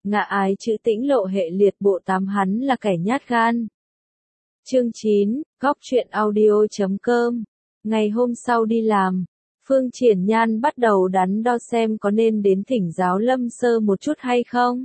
ngạ ái chữ Tĩnh Lộ hệ liệt bộ 8 hắn là kẻ nhát gan. Chương 9, Góc truyện audio.com. Ngày hôm sau đi làm, Phương Triển Nhan bắt đầu đắn đo xem có nên đến thỉnh giáo Lâm Sơ một chút hay không.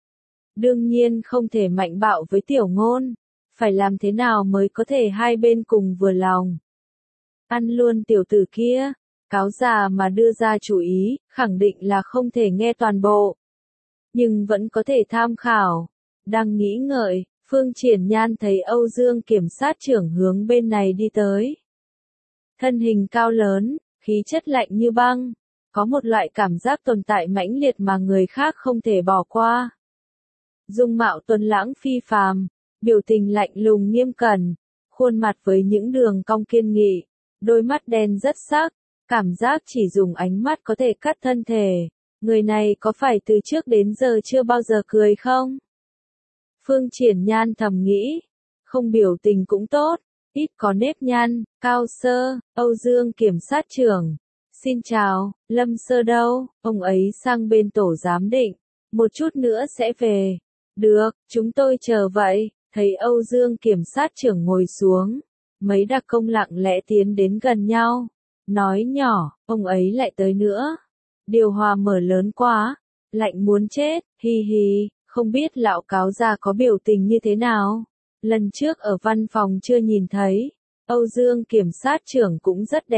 Đương nhiên không thể mạnh bạo với Tiểu Ngôn, phải làm thế nào mới có thể hai bên cùng vừa lòng. Ăn luôn tiểu tử kia, cáo già mà đưa ra chủ ý, khẳng định là không thể nghe toàn bộ. Nhưng vẫn có thể tham khảo. Đang nghĩ ngợi, Phương Triển Nhan thấy Âu Dương kiểm sát trưởng hướng bên này đi tới. Thân hình cao lớn, khí chất lạnh như băng, có một loại cảm giác tồn tại mãnh liệt mà người khác không thể bỏ qua. Dung mạo tuấn lãng phi phàm, biểu tình lạnh lùng nghiêm cẩn, khuôn mặt với những đường cong kiên nghị, đôi mắt đen rất sắc, cảm giác chỉ dùng ánh mắt có thể cắt thân thể. Người này có phải từ trước đến giờ chưa bao giờ cười không? Phương Triển Nhan thầm nghĩ, không biểu tình cũng tốt, ít có nếp nhăn. Cao Sơ, Âu Dương kiểm sát trưởng. Xin chào, Lâm Sơ đâu? Ông ấy sang bên tổ giám định, một chút nữa sẽ về. Được, chúng tôi chờ vậy. Thấy Âu Dương kiểm sát trưởng ngồi xuống, mấy đặc công lặng lẽ tiến đến gần nhau, nói nhỏ, ông ấy lại tới nữa. Điều hòa mở lớn quá, lạnh muốn chết, hi hi, không biết lão cáo già có biểu tình như thế nào. Lần trước ở văn phòng chưa nhìn thấy, Âu Dương kiểm sát trưởng cũng rất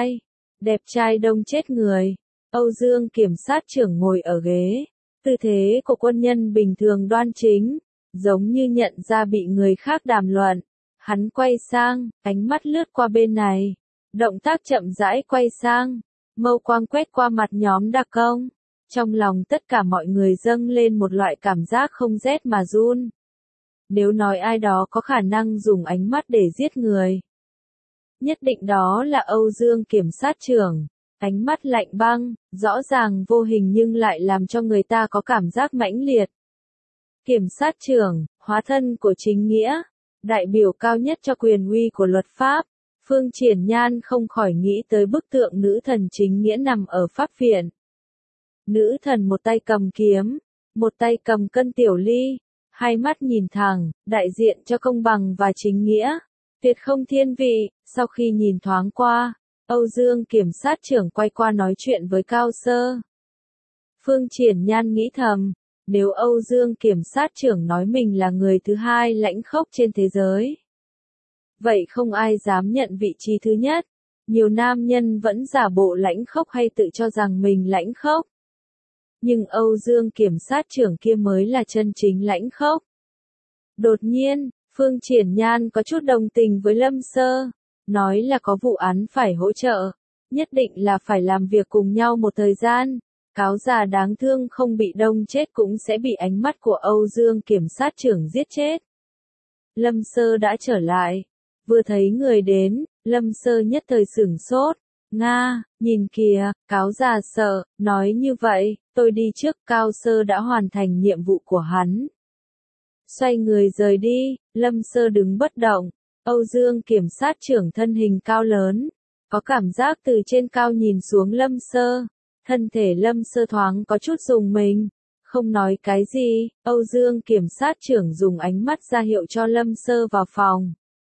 đẹp trai đông chết người. Âu Dương kiểm sát trưởng ngồi ở ghế, tư thế của quân nhân bình thường đoan chính, giống như nhận ra bị người khác đàm luận. Hắn quay sang, ánh mắt lướt qua bên này, động tác chậm rãi quay sang, mâu quang quét qua mặt nhóm đặc công. Trong lòng tất cả mọi người dâng lên một loại cảm giác không rét mà run. Nếu nói ai đó có khả năng dùng ánh mắt để giết người, nhất định đó là Âu Dương kiểm sát trưởng. Ánh mắt lạnh băng, rõ ràng vô hình nhưng lại làm cho người ta có cảm giác mãnh liệt. Kiểm sát trưởng, hóa thân của chính nghĩa, đại biểu cao nhất cho quyền uy của luật pháp. Phương Triển Nhan không khỏi nghĩ tới bức tượng nữ thần chính nghĩa nằm ở pháp viện. Nữ thần một tay cầm kiếm, một tay cầm cân tiểu ly, hai mắt nhìn thẳng, đại diện cho công bằng và chính nghĩa, tuyệt không thiên vị. Sau khi nhìn thoáng qua, Âu Dương kiểm sát trưởng quay qua nói chuyện với Cao Sơ. Phương Triển Nhan nghĩ thầm, nếu Âu Dương kiểm sát trưởng nói mình là người thứ hai lãnh khốc trên thế giới, vậy không ai dám nhận vị trí thứ nhất. Nhiều nam nhân vẫn giả bộ lãnh khốc hay tự cho rằng mình lãnh khốc. Nhưng Âu Dương kiểm sát trưởng kia mới là chân chính lãnh khốc. Đột nhiên, Phương Triển Nhan có chút đồng tình với Lâm Sơ, nói là có vụ án phải hỗ trợ, nhất định là phải làm việc cùng nhau một thời gian. Cáo già đáng thương không bị đông chết cũng sẽ bị ánh mắt của Âu Dương kiểm sát trưởng giết chết. Lâm Sơ đã trở lại, vừa thấy người đến, Lâm Sơ nhất thời sửng sốt. Nga, nhìn kìa, cáo già sợ, nói như vậy, tôi đi trước. Cao Sơ đã hoàn thành nhiệm vụ của hắn. Xoay người rời đi, Lâm Sơ đứng bất động. Âu Dương kiểm sát trưởng thân hình cao lớn, có cảm giác từ trên cao nhìn xuống Lâm Sơ. Thân thể Lâm Sơ thoáng có chút rùng mình, không nói cái gì. Âu Dương kiểm sát trưởng dùng ánh mắt ra hiệu cho Lâm Sơ vào phòng.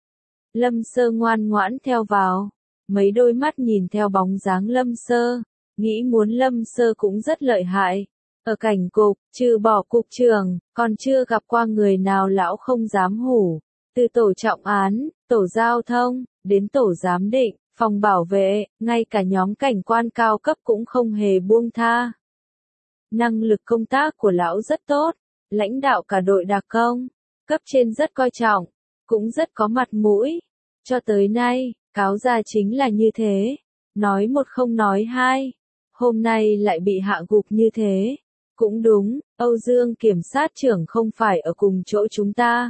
Lâm Sơ ngoan ngoãn theo vào, mấy đôi mắt nhìn theo bóng dáng Lâm Sơ, nghĩ muốn Lâm Sơ cũng rất lợi hại. Ở cảnh cục, trừ bỏ cục trưởng, còn chưa gặp qua người nào lão không dám hủ. Từ tổ trọng án, tổ giao thông, đến tổ giám định, phòng bảo vệ, ngay cả nhóm cảnh quan cao cấp cũng không hề buông tha. Năng lực công tác của lão rất tốt, lãnh đạo cả đội đặc công, cấp trên rất coi trọng, cũng rất có mặt mũi. Cho tới nay, cáo già chính là như thế, nói một không nói hai, hôm nay lại bị hạ gục như thế. Cũng đúng, Âu Dương kiểm sát trưởng không phải ở cùng chỗ chúng ta.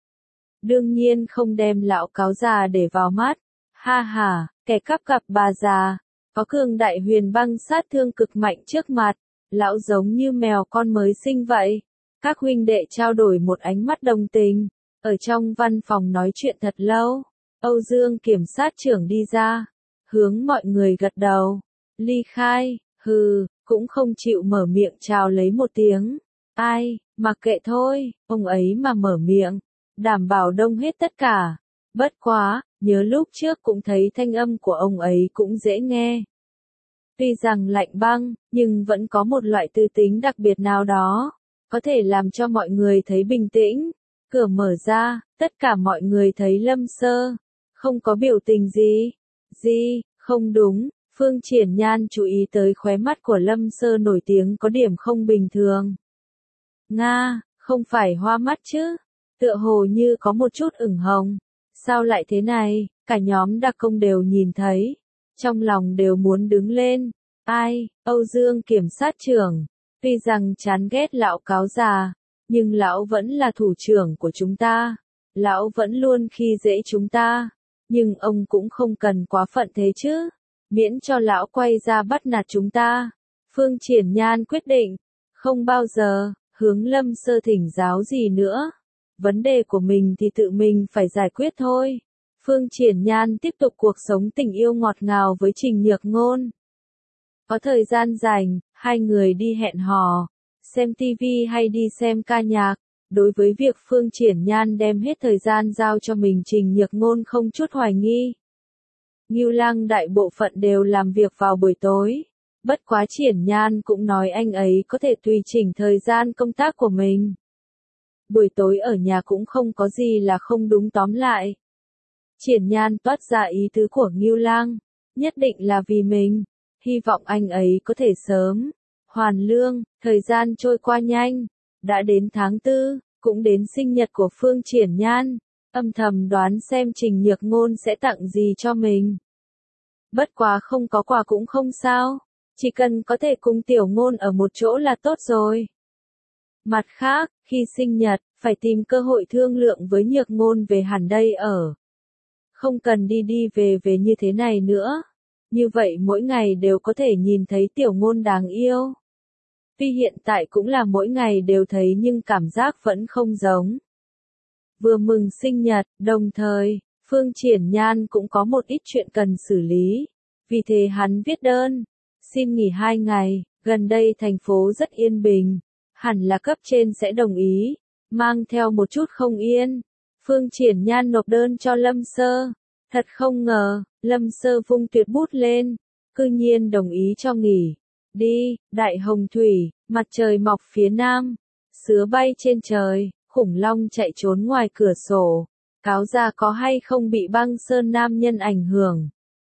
Đương nhiên không đem lão cáo già để vào mắt. Ha ha, kẻ cắp cặp bà già, có cường đại huyền băng sát thương cực mạnh trước mặt, lão giống như mèo con mới sinh vậy. Các huynh đệ trao đổi một ánh mắt đồng tình, ở trong văn phòng nói chuyện thật lâu. Âu Dương kiểm sát trưởng đi ra, hướng mọi người gật đầu, ly khai, hừ, cũng không chịu mở miệng chào lấy một tiếng. Ai, mặc kệ thôi, ông ấy mà mở miệng, đảm bảo đông hết tất cả. Bất quá, nhớ lúc trước cũng thấy thanh âm của ông ấy cũng dễ nghe. Tuy rằng lạnh băng, nhưng vẫn có một loại tư tính đặc biệt nào đó, có thể làm cho mọi người thấy bình tĩnh. Cửa mở ra, tất cả mọi người thấy Lâm Sơ, không có biểu tình gì. Gì, không đúng, Phương Triển Nhan chú ý tới khóe mắt của Lâm Sơ nổi tiếng có điểm không bình thường. Nga, không phải hoa mắt chứ, tựa hồ như có một chút ửng hồng. Sao lại thế này, cả nhóm đặc công đều nhìn thấy, trong lòng đều muốn đứng lên. Ai, Âu Dương kiểm sát trưởng, tuy rằng chán ghét lão cáo già, nhưng lão vẫn là thủ trưởng của chúng ta. Lão vẫn luôn khi dễ chúng ta, nhưng ông cũng không cần quá phận thế chứ, miễn cho lão quay ra bắt nạt chúng ta. Phương Triển Nhan quyết định, không bao giờ hướng Lâm Sơ thỉnh giáo gì nữa. Vấn đề của mình thì tự mình phải giải quyết thôi. Phương Triển Nhan tiếp tục cuộc sống tình yêu ngọt ngào với Trình Nhược Ngôn. Có thời gian rảnh, hai người đi hẹn hò, xem tivi hay đi xem ca nhạc. Đối với việc Phương Triển Nhan đem hết thời gian giao cho mình, Trình Nhược Ngôn không chút hoài nghi. Ngưu Lăng đại bộ phận đều làm việc vào buổi tối. Bất quá Triển Nhan cũng nói anh ấy có thể tùy chỉnh thời gian công tác của mình. Buổi tối ở nhà cũng không có gì là không đúng, tóm lại. Triển Nhan toát ra ý tứ của Ngưu Lăng, nhất định là vì mình, hy vọng anh ấy có thể sớm hoàn lương. Thời gian trôi qua nhanh, đã đến tháng 4, cũng đến sinh nhật của Phương Triển Nhan, âm thầm đoán xem Trình Nhược Ngôn sẽ tặng gì cho mình. Bất quá không có quà cũng không sao, chỉ cần có thể cùng Tiểu Ngôn ở một chỗ là tốt rồi. Mặt khác, khi sinh nhật, phải tìm cơ hội thương lượng với Nhược Ngôn về hẳn đây ở. Không cần đi đi về về như thế này nữa. Như vậy mỗi ngày đều có thể nhìn thấy Tiểu Ngôn đáng yêu. Tuy hiện tại cũng là mỗi ngày đều thấy nhưng cảm giác vẫn không giống. Vừa mừng sinh nhật, đồng thời, Phương Triển Nhan cũng có một ít chuyện cần xử lý. Vì thế hắn viết đơn, xin nghỉ 2 ngày, gần đây thành phố rất yên bình. Hẳn là cấp trên sẽ đồng ý, mang theo một chút không yên. Phương Triển Nhan nộp đơn cho Lâm Sơ. Thật không ngờ, Lâm Sơ vung tuyệt bút lên, cư nhiên đồng ý cho nghỉ. Đi, đại hồng thủy, mặt trời mọc phía nam, sứa bay trên trời, khủng long chạy trốn ngoài cửa sổ. Cáo già có hay không bị băng sơn nam nhân ảnh hưởng?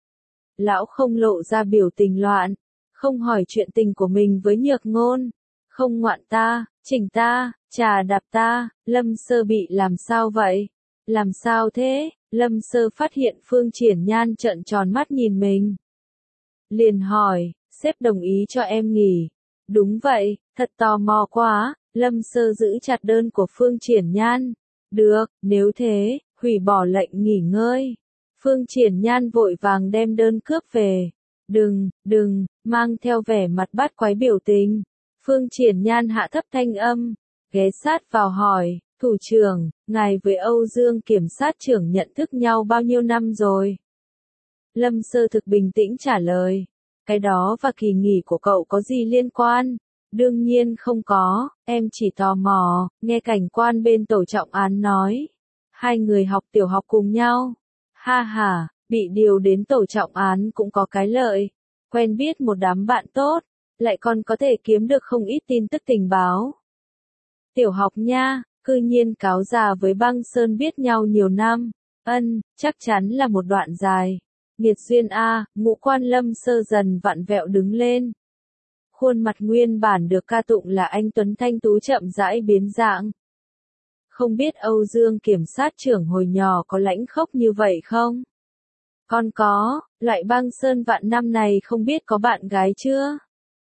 Lão không lộ ra biểu tình loạn, không hỏi chuyện tình của mình với Nhược Ngôn. Không ngoạn ta, chỉnh ta, trà đạp ta. Lâm Sơ bị làm sao vậy? Làm sao thế? Lâm Sơ phát hiện Phương Triển Nhan trợn tròn mắt nhìn mình. Liền hỏi, sếp đồng ý cho em nghỉ. Đúng vậy, thật tò mò quá. Lâm Sơ giữ chặt đơn của Phương Triển Nhan. Được, nếu thế, hủy bỏ lệnh nghỉ ngơi. Phương Triển Nhan vội vàng đem đơn cướp về. Đừng, mang theo vẻ mặt bắt quái biểu tình. Phương Triển Nhan hạ thấp thanh âm, ghé sát vào hỏi, thủ trưởng, ngài với Âu Dương kiểm sát trưởng nhận thức nhau bao nhiêu năm rồi? Lâm Sơ thực bình tĩnh trả lời, cái đó và kỳ nghỉ của cậu có gì liên quan? Đương nhiên không có, em chỉ tò mò, nghe cảnh quan bên tổ trọng án nói. Hai người học tiểu học cùng nhau. Ha ha, bị điều đến tổ trọng án cũng có cái lợi, quen biết một đám bạn tốt. Lại còn có thể kiếm được không ít tin tức tình báo. Tiểu học nha, cư nhiên cáo già với băng sơn biết nhau nhiều năm. Chắc chắn là một đoạn dài. Nghiệt duyên a, ngũ quan Lâm Sơ dần vặn vẹo đứng lên. Khuôn mặt nguyên bản được ca tụng là anh tuấn thanh tú chậm rãi biến dạng. Không biết Âu Dương kiểm sát trưởng hồi nhỏ có lãnh khốc như vậy không? Con có, loại băng sơn vạn năm này không biết có bạn gái chưa?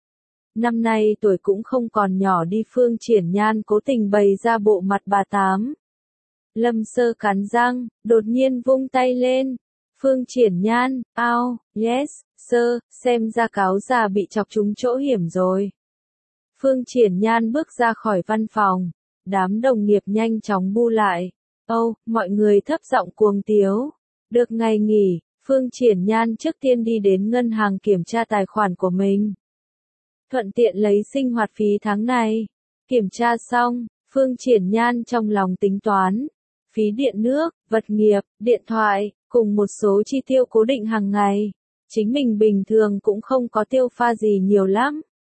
Năm nay tuổi cũng không còn nhỏ đi. Phương Triển Nhan cố tình bày ra bộ mặt bà tám. Lâm Sơ cắn răng, đột nhiên vung tay lên. Phương Triển Nhan, ao, yes, sơ, xem ra cáo già bị chọc trúng chỗ hiểm rồi. Phương Triển Nhan bước ra khỏi văn phòng. Đám đồng nghiệp nhanh chóng bu lại. Mọi người thấp giọng cuồng tiếu. Được ngày nghỉ, Phương Triển Nhan trước tiên đi đến ngân hàng kiểm tra tài khoản của mình. Thuận tiện lấy sinh hoạt phí tháng này. Kiểm tra xong, Phương Triển Nhan trong lòng tính toán. Phí điện nước, vật nghiệp, điện thoại, cùng một số chi tiêu cố định hàng ngày. Chính mình bình thường cũng không có tiêu pha gì nhiều lắm.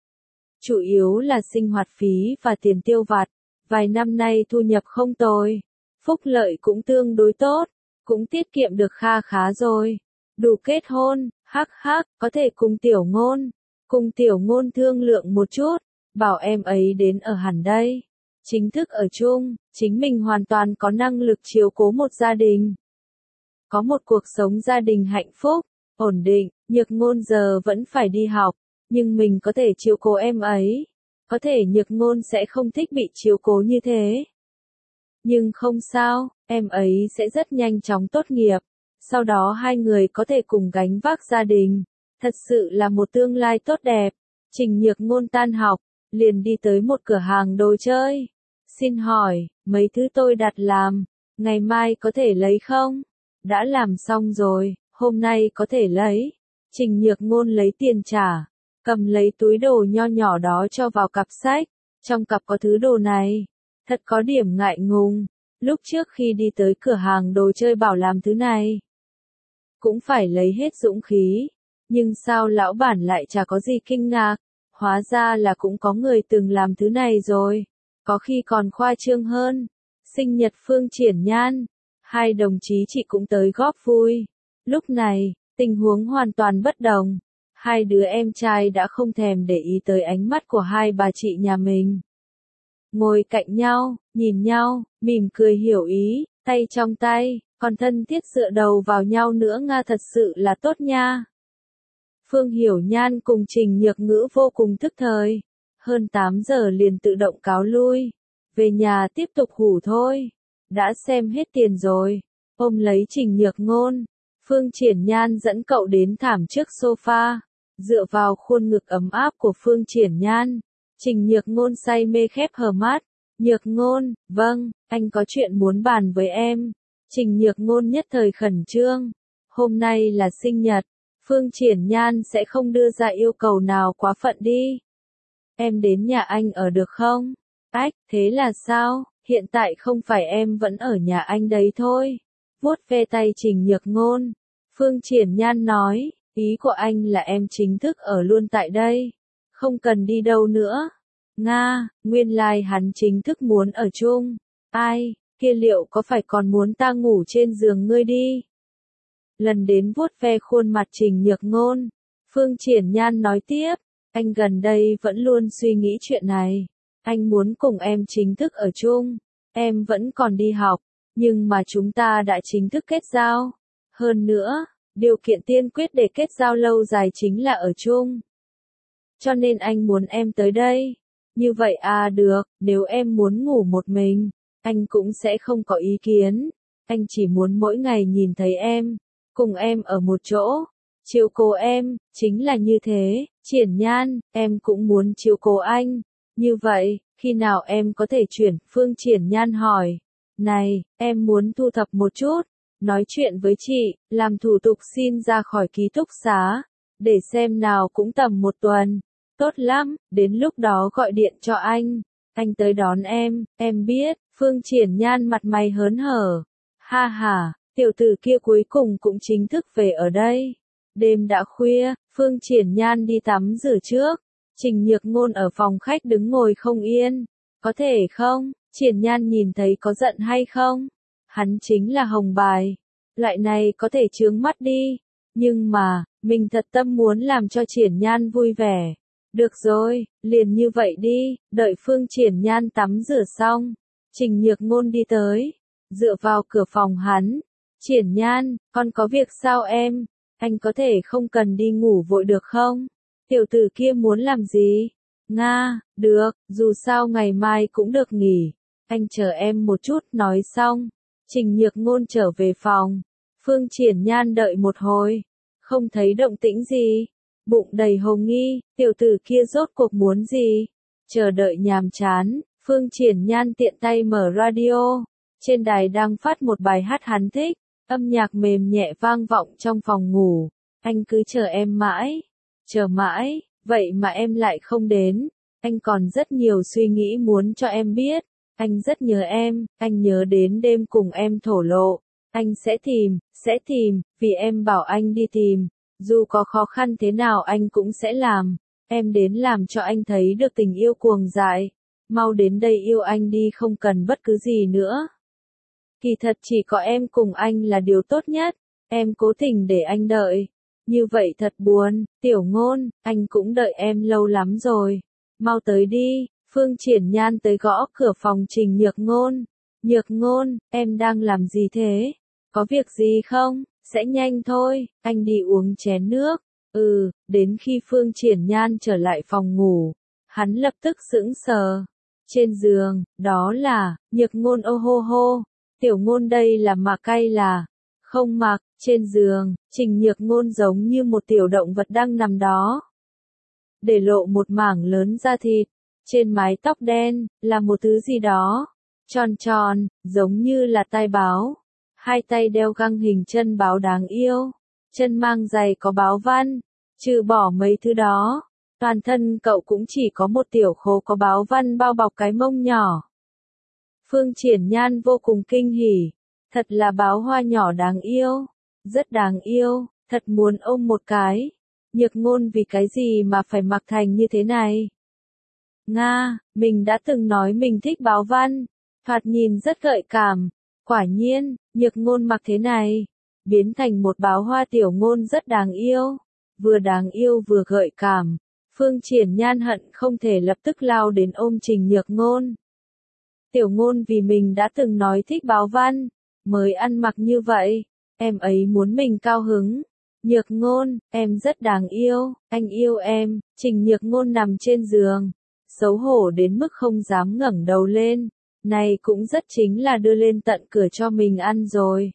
Chủ yếu là sinh hoạt phí và tiền tiêu vặt. Vài năm nay thu nhập không tồi. Phúc lợi cũng tương đối tốt. Cũng tiết kiệm được kha khá rồi. Đủ kết hôn, hắc hắc, có thể cùng tiểu ngôn. Cùng tiểu ngôn thương lượng một chút. Bảo em ấy đến ở hẳn đây. Chính thức ở chung, chính mình hoàn toàn có năng lực chiếu cố một gia đình. Có một cuộc sống gia đình hạnh phúc, ổn định, Nhược Ngôn giờ vẫn phải đi học, nhưng mình có thể chiếu cố em ấy. Có thể Nhược Ngôn sẽ không thích bị chiếu cố như thế. Nhưng không sao, em ấy sẽ rất nhanh chóng tốt nghiệp. Sau đó hai người có thể cùng gánh vác gia đình. Thật sự là một tương lai tốt đẹp. Trình Nhược Ngôn tan học, liền đi tới một cửa hàng đồ chơi. Xin hỏi, mấy thứ tôi đặt làm, ngày mai có thể lấy không? Đã làm xong rồi, hôm nay có thể lấy. Trình Nhược Ngôn lấy tiền trả, cầm lấy túi đồ nho nhỏ đó cho vào cặp sách. Trong cặp có thứ đồ này. Thật có điểm ngại ngùng. Lúc trước khi đi tới cửa hàng đồ chơi bảo làm thứ này, cũng phải lấy hết dũng khí. Nhưng sao lão bản lại chả có gì kinh ngạc? Hóa ra là cũng có người từng làm thứ này rồi. Có khi còn khoa trương hơn. Sinh nhật Phương Triển Nhan, hai đồng chí chị cũng tới góp vui. Lúc này, tình huống hoàn toàn bất đồng. Hai đứa em trai đã không thèm để ý tới ánh mắt của hai bà chị nhà mình. Ngồi cạnh nhau, nhìn nhau, mỉm cười hiểu ý, tay trong tay, còn thân thiết dựa đầu vào nhau nữa Nga, thật sự là tốt nha. Phương Hiểu Nhan cùng Trình Nhược Ngữ vô cùng thức thời. Hơn 8 giờ liền tự động cáo lui. Về nhà tiếp tục ngủ thôi. Đã xem hết tiền rồi. Ôm lấy Trình Nhược Ngôn. Phương Triển Nhan dẫn cậu đến thảm trước sofa. Dựa vào khuôn ngực ấm áp của Phương Triển Nhan. Trình Nhược Ngôn say mê khép hờ mắt. Nhược Ngôn, vâng, anh có chuyện muốn bàn với em. Trình Nhược Ngôn nhất thời khẩn trương. Hôm nay là sinh nhật. Phương Triển Nhan sẽ không đưa ra yêu cầu nào quá phận đi. Em đến nhà anh ở được không? Ách, thế là sao? Hiện tại không phải em vẫn ở nhà anh đấy thôi. Vuốt ve tay Trình Nhược Ngôn. Phương Triển Nhan nói, ý của anh là em chính thức ở luôn tại đây. Không cần đi đâu nữa. Nga, nguyên lai hắn chính thức muốn ở chung. Ai, kia liệu có phải còn muốn ta ngủ trên giường ngươi đi? Lần đến vuốt ve khuôn mặt Trình Nhược Ngôn. Phương Triển Nhan nói tiếp, anh gần đây vẫn luôn suy nghĩ chuyện này. Anh muốn cùng em chính thức ở chung. Em vẫn còn đi học, nhưng mà chúng ta đã chính thức kết giao. Hơn nữa, điều kiện tiên quyết để kết giao lâu dài chính là ở chung. Cho nên anh muốn em tới đây. Như vậy à, được, nếu em muốn ngủ một mình, anh cũng sẽ không có ý kiến. Anh chỉ muốn mỗi ngày nhìn thấy em, cùng em ở một chỗ, chiếu cố em, chính là như thế. Triển Nhan, em cũng muốn chiếu cố anh. Như vậy, khi nào em có thể chuyển? Phương Triển Nhan hỏi. Này, em muốn thu thập một chút, nói chuyện với chị, làm thủ tục xin ra khỏi ký túc xá, để xem nào cũng tầm 1 tuần. Tốt lắm, đến lúc đó gọi điện cho anh tới đón em biết. Phương Triển Nhan mặt mày hớn hở. Ha ha, tiểu tử kia cuối cùng cũng chính thức về ở đây. Đêm đã khuya, Phương Triển Nhan đi tắm rửa trước. Trình Nhược Ngôn ở phòng khách đứng ngồi không yên. Có thể không? Triển Nhan nhìn thấy có giận hay không? Hắn chính là hồng bài. Loại này có thể chướng mắt đi. Nhưng mà, mình thật tâm muốn làm cho Triển Nhan vui vẻ. Được rồi, liền như vậy đi. Đợi Phương Triển Nhan tắm rửa xong, Trình Nhược Ngôn đi tới, dựa vào cửa phòng hắn. Triển Nhan, con có việc sao em? Anh có thể không cần đi ngủ vội được không? Tiểu tử kia muốn làm gì? Nga, được, dù sao ngày mai cũng được nghỉ. Anh chờ em một chút. Nói xong, Trình Nhược Ngôn trở về phòng. Phương Triển Nhan đợi một hồi, không thấy động tĩnh gì. Bụng đầy hồ nghi, tiểu tử kia rốt cuộc muốn gì? Chờ đợi nhàm chán, Phương Triển Nhan tiện tay mở radio. Trên đài đang phát một bài hát hắn thích, âm nhạc mềm nhẹ vang vọng trong phòng ngủ. Anh cứ chờ em mãi, chờ mãi, vậy mà em lại không đến. anh còn rất nhiều suy nghĩ muốn cho em biết. Anh rất nhớ em, anh nhớ đến đêm cùng em thổ lộ. Anh sẽ tìm, vì em bảo anh đi tìm. Dù có khó khăn thế nào anh cũng sẽ làm. Em đến làm cho anh thấy được tình yêu cuồng dại. Mau đến đây yêu anh đi, không cần bất cứ gì nữa. Kỳ thật chỉ có em cùng anh là điều tốt nhất. Em cố tình để anh đợi. Như vậy thật buồn, Tiểu Ngôn, anh cũng đợi em lâu lắm rồi. Mau tới đi. Phương Triển Nhan tới gõ cửa phòng Trình Nhược Ngôn. Nhược Ngôn, em đang làm gì thế? Có việc gì không? Sẽ nhanh thôi, anh đi uống chén nước. Đến khi Phương Triển Nhan trở lại phòng ngủ, hắn lập tức sững sờ. Trên giường, đó là, Nhược Ngôn ô hô hô. Tiểu Ngôn đây là mặc hay là không mặc? Trên giường, Trình Nhược Ngôn giống như một tiểu động vật đang nằm đó. Để lộ một mảng lớn da thịt. Trên mái tóc đen, là một thứ gì đó. Tròn tròn, giống như là tai báo. Hai tay đeo găng hình chân báo đáng yêu. Chân mang giày có báo văn. Trừ bỏ mấy thứ đó, toàn thân cậu cũng chỉ có một tiểu khố có báo văn bao bọc cái mông nhỏ. Phương Triển Nhan vô cùng kinh hỉ. Thật là báo hoa nhỏ đáng yêu. Rất đáng yêu, thật muốn ôm một cái. Nhược Ngôn vì cái gì mà phải mặc thành như thế này? Nga, mình đã từng nói mình thích báo văn. Thoạt nhìn rất gợi cảm. Quả nhiên, Nhược Ngôn mặc thế này. Biến thành một báo hoa Tiểu Ngôn rất đáng yêu. Vừa đáng yêu vừa gợi cảm. Phương Triển Nhan hận không thể lập tức lao đến ôm Trình Nhược Ngôn. Tiểu Ngôn vì mình đã từng nói thích báo văn, mới ăn mặc như vậy. Em ấy muốn mình cao hứng. Nhược Ngôn, em rất đáng yêu, anh yêu em. Trình Nhược Ngôn nằm trên giường, xấu hổ đến mức không dám ngẩng đầu lên. Này cũng rất chính là đưa lên tận cửa cho mình ăn rồi.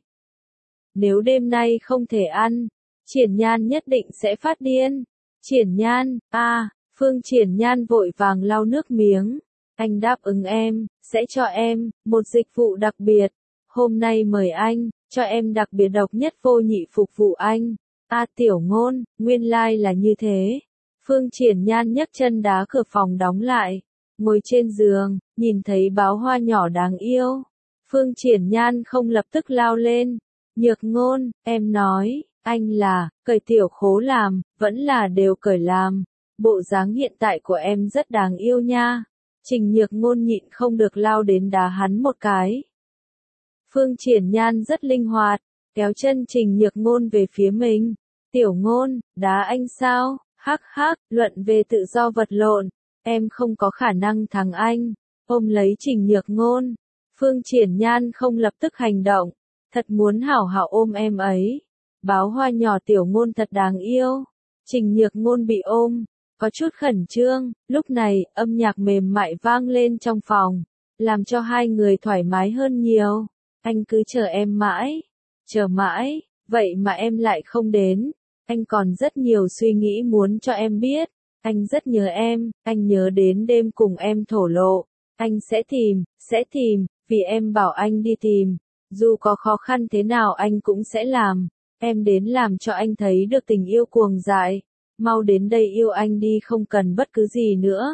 Nếu đêm nay không thể ăn, Triển Nhan nhất định sẽ phát điên. Triển Nhan, Phương Triển Nhan vội vàng lau nước miếng. Anh đáp ứng em, sẽ cho em một dịch vụ đặc biệt. Hôm nay mời anh, cho em đặc biệt độc nhất vô nhị phục vụ anh. Tiểu Ngôn, nguyên lai là như thế. Phương Triển Nhan nhấc chân đá cửa phòng đóng lại. Ngồi trên giường, nhìn thấy báo hoa nhỏ đáng yêu. Phương Triển Nhan không lập tức lao lên. Nhược Ngôn, em nói, anh là, cởi tiểu khố làm, vẫn là đều cởi làm. Bộ dáng hiện tại của em rất đáng yêu nha. Trình Nhược Ngôn nhịn không được lao đến đá hắn một cái. Phương Triển Nhan rất linh hoạt, kéo chân Trình Nhược Ngôn về phía mình. Tiểu Ngôn, đá anh sao? Hắc hắc, luận về tự do vật lộn, em không có khả năng thắng anh. Ôm lấy Trình Nhược Ngôn. Phương Triển Nhan không lập tức hành động, thật muốn hảo hảo ôm em ấy. Báo hoa nhỏ Tiểu Ngôn thật đáng yêu. Trình Nhược Ngôn bị ôm, có chút khẩn trương. Lúc này, âm nhạc mềm mại vang lên trong phòng, làm cho hai người thoải mái hơn nhiều. Anh cứ chờ em mãi, chờ mãi, vậy mà em lại không đến. Anh còn rất nhiều suy nghĩ muốn cho em biết. Anh rất nhớ em, anh nhớ đến đêm cùng em thổ lộ. Anh sẽ tìm, vì em bảo anh đi tìm. Dù có khó khăn thế nào anh cũng sẽ làm. Em đến làm cho anh thấy được tình yêu cuồng dại. Mau đến đây yêu anh đi, không cần bất cứ gì nữa.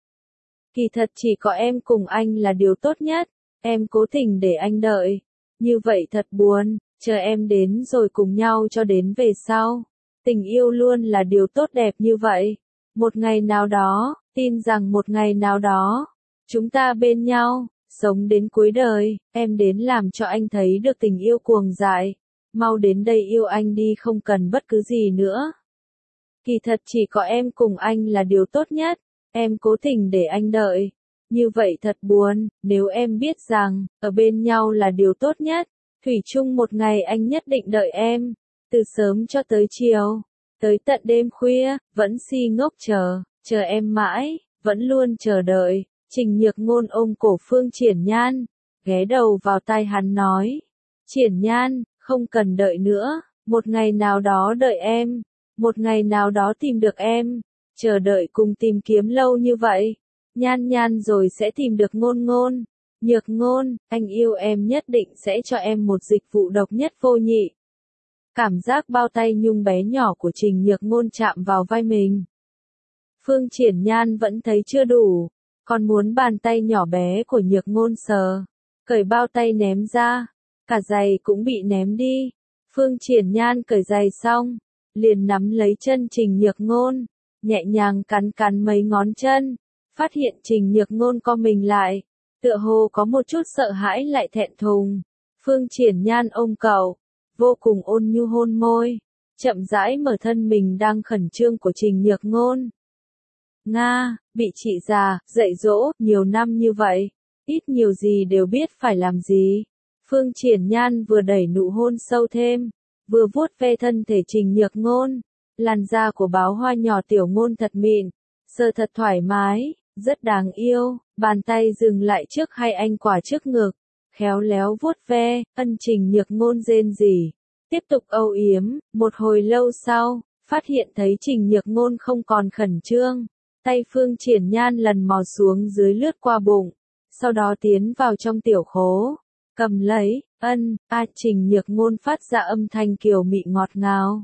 Kỳ thật chỉ có em cùng anh là điều tốt nhất. Em cố tình để anh đợi. Như vậy thật buồn, chờ em đến rồi cùng nhau cho đến về sau. Tình yêu luôn là điều tốt đẹp như vậy. Một ngày nào đó, tin rằng một ngày nào đó, chúng ta bên nhau, sống đến cuối đời. Em đến làm cho anh thấy được tình yêu cuồng dại. Mau đến đây yêu anh đi, không cần bất cứ gì nữa. Kỳ thật chỉ có em cùng anh là điều tốt nhất. Em cố tình để anh đợi. Như vậy thật buồn, nếu em biết rằng, ở bên nhau là điều tốt nhất. Thủy chung một ngày anh nhất định đợi em. Từ sớm cho tới chiều, tới tận đêm khuya, vẫn si ngốc chờ em mãi, vẫn luôn chờ đợi. Trình Nhược Ngôn ôm cổ Phương Triển Nhan, ghé đầu vào tai hắn nói. Triển Nhan, không cần đợi nữa, một ngày nào đó đợi em, một ngày nào đó tìm được em. Chờ đợi cùng tìm kiếm lâu như vậy, Nhan Nhan rồi sẽ tìm được Ngôn Ngôn. Nhược Ngôn, anh yêu em nhất định sẽ cho em một dịch vụ độc nhất vô nhị. Cảm giác bao tay nhung bé nhỏ của Trình Nhược Ngôn chạm vào vai mình. Phương Triển Nhan vẫn thấy chưa đủ, còn muốn bàn tay nhỏ bé của Nhược Ngôn sờ, cởi bao tay ném ra, cả giày cũng bị ném đi. Phương Triển Nhan cởi giày xong, liền nắm lấy chân Trình Nhược Ngôn, nhẹ nhàng cắn cắn mấy ngón chân, phát hiện Trình Nhược Ngôn co mình lại, tựa hồ có một chút sợ hãi lại thẹn thùng. Phương Triển Nhan ôm cậu, vô cùng ôn nhu hôn môi, chậm rãi mở thân mình đang khẩn trương của Trình Nhược Ngôn. Nga, bị chị già, dạy dỗ, nhiều năm như vậy, ít nhiều gì đều biết phải làm gì. Phương Triển Nhan vừa đẩy nụ hôn sâu thêm, vừa vuốt ve thân thể Trình Nhược Ngôn, làn da của báo hoa nhỏ Tiểu Ngôn thật mịn, sờ thật thoải mái, rất đáng yêu, bàn tay dừng lại trước hai anh quả trước ngực, khéo léo vuốt ve, ân Trình Nhược Ngôn rên rỉ, tiếp tục âu yếm, một hồi lâu sau, phát hiện thấy Trình Nhược Ngôn không còn khẩn trương, tay Phương Triển Nhan lần mò xuống dưới lướt qua bụng, sau đó tiến vào trong tiểu khố, cầm lấy, Trình Nhược Ngôn phát ra âm thanh kiều mị ngọt ngào.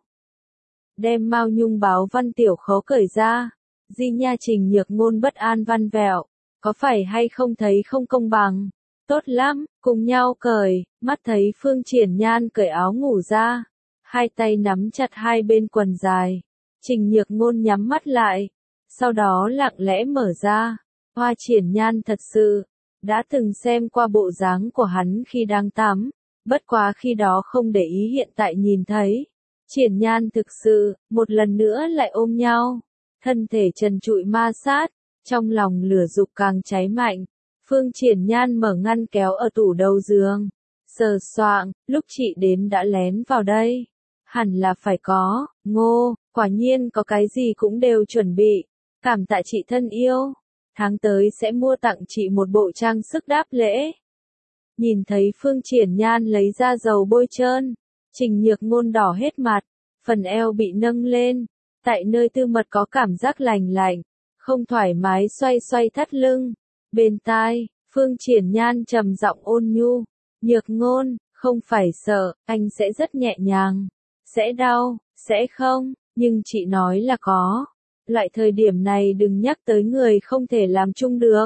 Đem Mao Nhung báo văn tiểu khố cởi ra, Di Nha Trình Nhược Ngôn bất an văn vẹo, có phải hay không thấy không công bằng? Tốt lắm, cùng nhau cởi, mắt thấy Phương Triển Nhan cởi áo ngủ ra, hai tay nắm chặt hai bên quần dài, Trình Nhược Ngôn nhắm mắt lại, sau đó lặng lẽ mở ra. Hoa Triển Nhan thật sự đã từng xem qua bộ dáng của hắn khi đang tắm, bất quá khi đó không để ý hiện tại nhìn thấy. Triển Nhan thực sự, một lần nữa lại ôm nhau, thân thể trần trụi ma sát, trong lòng lửa dục càng cháy mạnh. Phương Triển Nhan mở ngăn kéo ở tủ đầu giường, sờ soạng, lúc chị đến đã lén vào đây. Hẳn là phải có, Ngô, quả nhiên có cái gì cũng đều chuẩn bị. Cảm tạ chị thân yêu, tháng tới sẽ mua tặng chị một bộ trang sức đáp lễ. Nhìn thấy Phương Triển Nhan lấy ra dầu bôi trơn, Trình Nhược Ngôn đỏ hết mặt, phần eo bị nâng lên, tại nơi tư mật có cảm giác lành lạnh, không thoải mái xoay xoay thắt lưng. Bên tai, Phương Triển Nhan trầm giọng ôn nhu, Nhược Ngôn, không phải sợ, anh sẽ rất nhẹ nhàng. Sẽ đau, sẽ không, nhưng chị nói là có. Loại thời điểm này đừng nhắc tới người không thể làm chung được.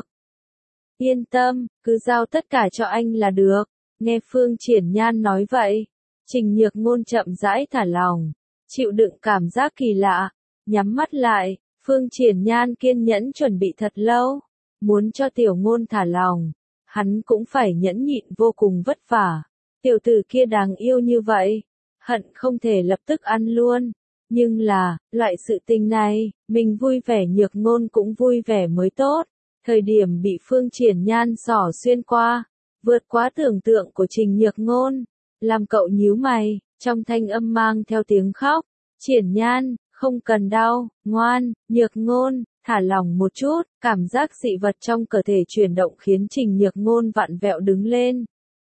Yên tâm, cứ giao tất cả cho anh là được. Nghe Phương Triển Nhan nói vậy, Trình Nhược Ngôn chậm rãi thả lỏng, chịu đựng cảm giác kỳ lạ, nhắm mắt lại. Phương Triển Nhan kiên nhẫn chuẩn bị thật lâu, muốn cho Tiểu Ngôn thả lòng, hắn cũng phải nhẫn nhịn vô cùng vất vả. Tiểu tử kia đáng yêu như vậy, hận không thể lập tức ăn luôn. Nhưng là, loại sự tình này, mình vui vẻ Nhược Ngôn cũng vui vẻ mới tốt. Thời điểm bị Phương Triển Nhan xỏ xuyên qua, vượt quá tưởng tượng của Trình Nhược Ngôn, làm cậu nhíu mày, trong thanh âm mang theo tiếng khóc. Triển Nhan, không cần đau, ngoan, Nhược Ngôn, thả lỏng một chút. Cảm giác dị vật trong cơ thể chuyển động khiến Trình Nhược Ngôn vặn vẹo đứng lên.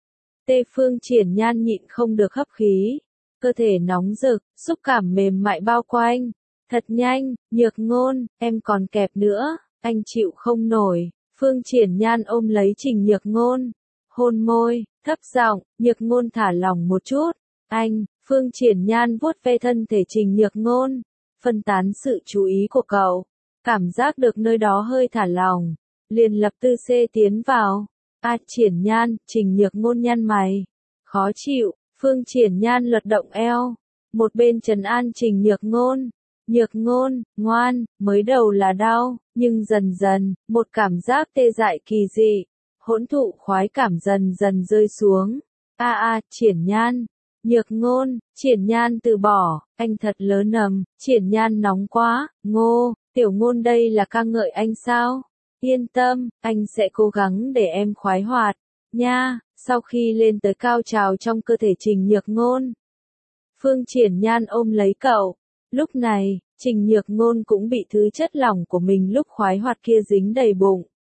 Tê Phương Triển Nhan nhịn không được hấp khí. Cơ thể nóng rực, xúc cảm mềm mại bao quanh. Thật nhanh, Nhược Ngôn, em còn kẹp nữa, anh chịu không nổi. Phương Triển Nhan ôm lấy Trình Nhược Ngôn, hôn môi, thấp giọng, Nhược Ngôn thả lỏng một chút. Anh, Phương Triển Nhan vuốt ve thân thể Trình Nhược Ngôn, phân tán sự chú ý của cậu. Cảm giác được nơi đó hơi thả lỏng, liền lập tư xê tiến vào. Triển Nhan, Trình Nhược Ngôn nhăn mày, khó chịu. Phương Triển Nhan lật động eo, một bên trấn an Trình Nhược Ngôn. Nhược Ngôn, ngoan, mới đầu là đau, nhưng dần dần, một cảm giác tê dại kỳ dị, hỗn thụ khoái cảm dần dần rơi xuống. Triển Nhan, Nhược Ngôn, Triển Nhan từ bỏ, anh thật lớn nầm, Triển Nhan nóng quá, Ngô, Tiểu Ngôn đây là ca ngợi anh sao? Yên tâm, anh sẽ cố gắng để em khoái hoạt, nha. Sau khi lên tới cao trào trong cơ thể Trình Nhược Ngôn, Phương Triển Nhan ôm lấy cậu. Lúc này, Trình Nhược Ngôn cũng bị thứ chất lỏng của mình lúc khoái hoạt kia dính đầy bụng.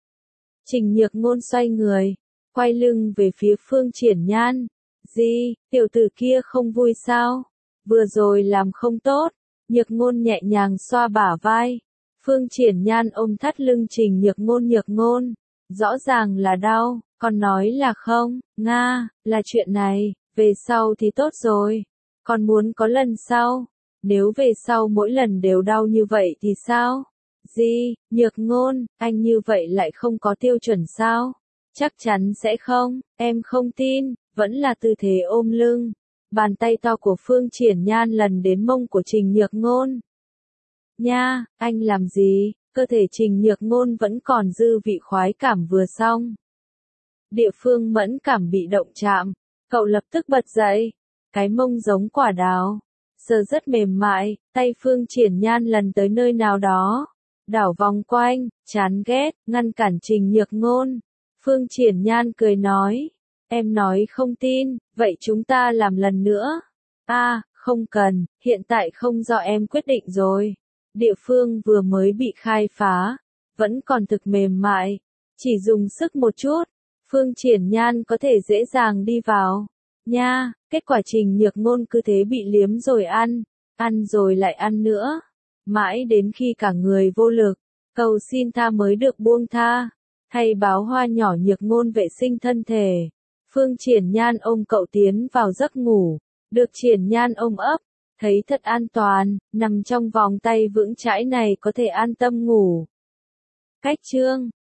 Trình Nhược Ngôn xoay người, quay lưng về phía Phương Triển Nhan. Gì, tiểu tử kia không vui sao? Vừa rồi làm không tốt. Nhược Ngôn nhẹ nhàng xoa bả vai. Phương Triển Nhan ôm thắt lưng Trình Nhược Ngôn, rõ ràng là đau. Còn nói là không, Nga, là chuyện này, về sau thì tốt rồi. Còn muốn có lần sau, nếu về sau mỗi lần đều đau như vậy thì sao? Gì, Nhược Ngôn, anh như vậy lại không có tiêu chuẩn sao? Chắc chắn sẽ không, em không tin, vẫn là tư thế ôm lưng. Bàn tay to của Phương Triển Nhan lần đến mông của Trình Nhược Ngôn. Nha, anh làm gì? Cơ thể Trình Nhược Ngôn vẫn còn dư vị khoái cảm vừa xong. Địa phương mẫn cảm bị động chạm, cậu lập tức bật dậy. Cái mông giống quả đào, sờ rất mềm mại, tay Phương Triển Nhan lần tới nơi nào đó. Đảo vòng quanh, chán ghét, ngăn cản Trình Nhược Ngôn. Phương Triển Nhan cười nói, em nói không tin, vậy chúng ta làm lần nữa. Không cần, hiện tại không do em quyết định rồi. Địa phương vừa mới bị khai phá, vẫn còn thực mềm mại, chỉ dùng sức một chút, Phương Triển Nhan có thể dễ dàng đi vào. Nha, kết quả Trình Nhược Ngôn cứ thế bị liếm rồi ăn rồi lại ăn nữa. Mãi đến khi cả người vô lực, cầu xin tha mới được buông tha. Thay báo hoa nhỏ Nhược Ngôn vệ sinh thân thể. Phương Triển Nhan ôm cậu tiến vào giấc ngủ, được Triển Nhan ôm ấp, thấy thật an toàn, nằm trong vòng tay vững chãi này có thể an tâm ngủ. Cách chương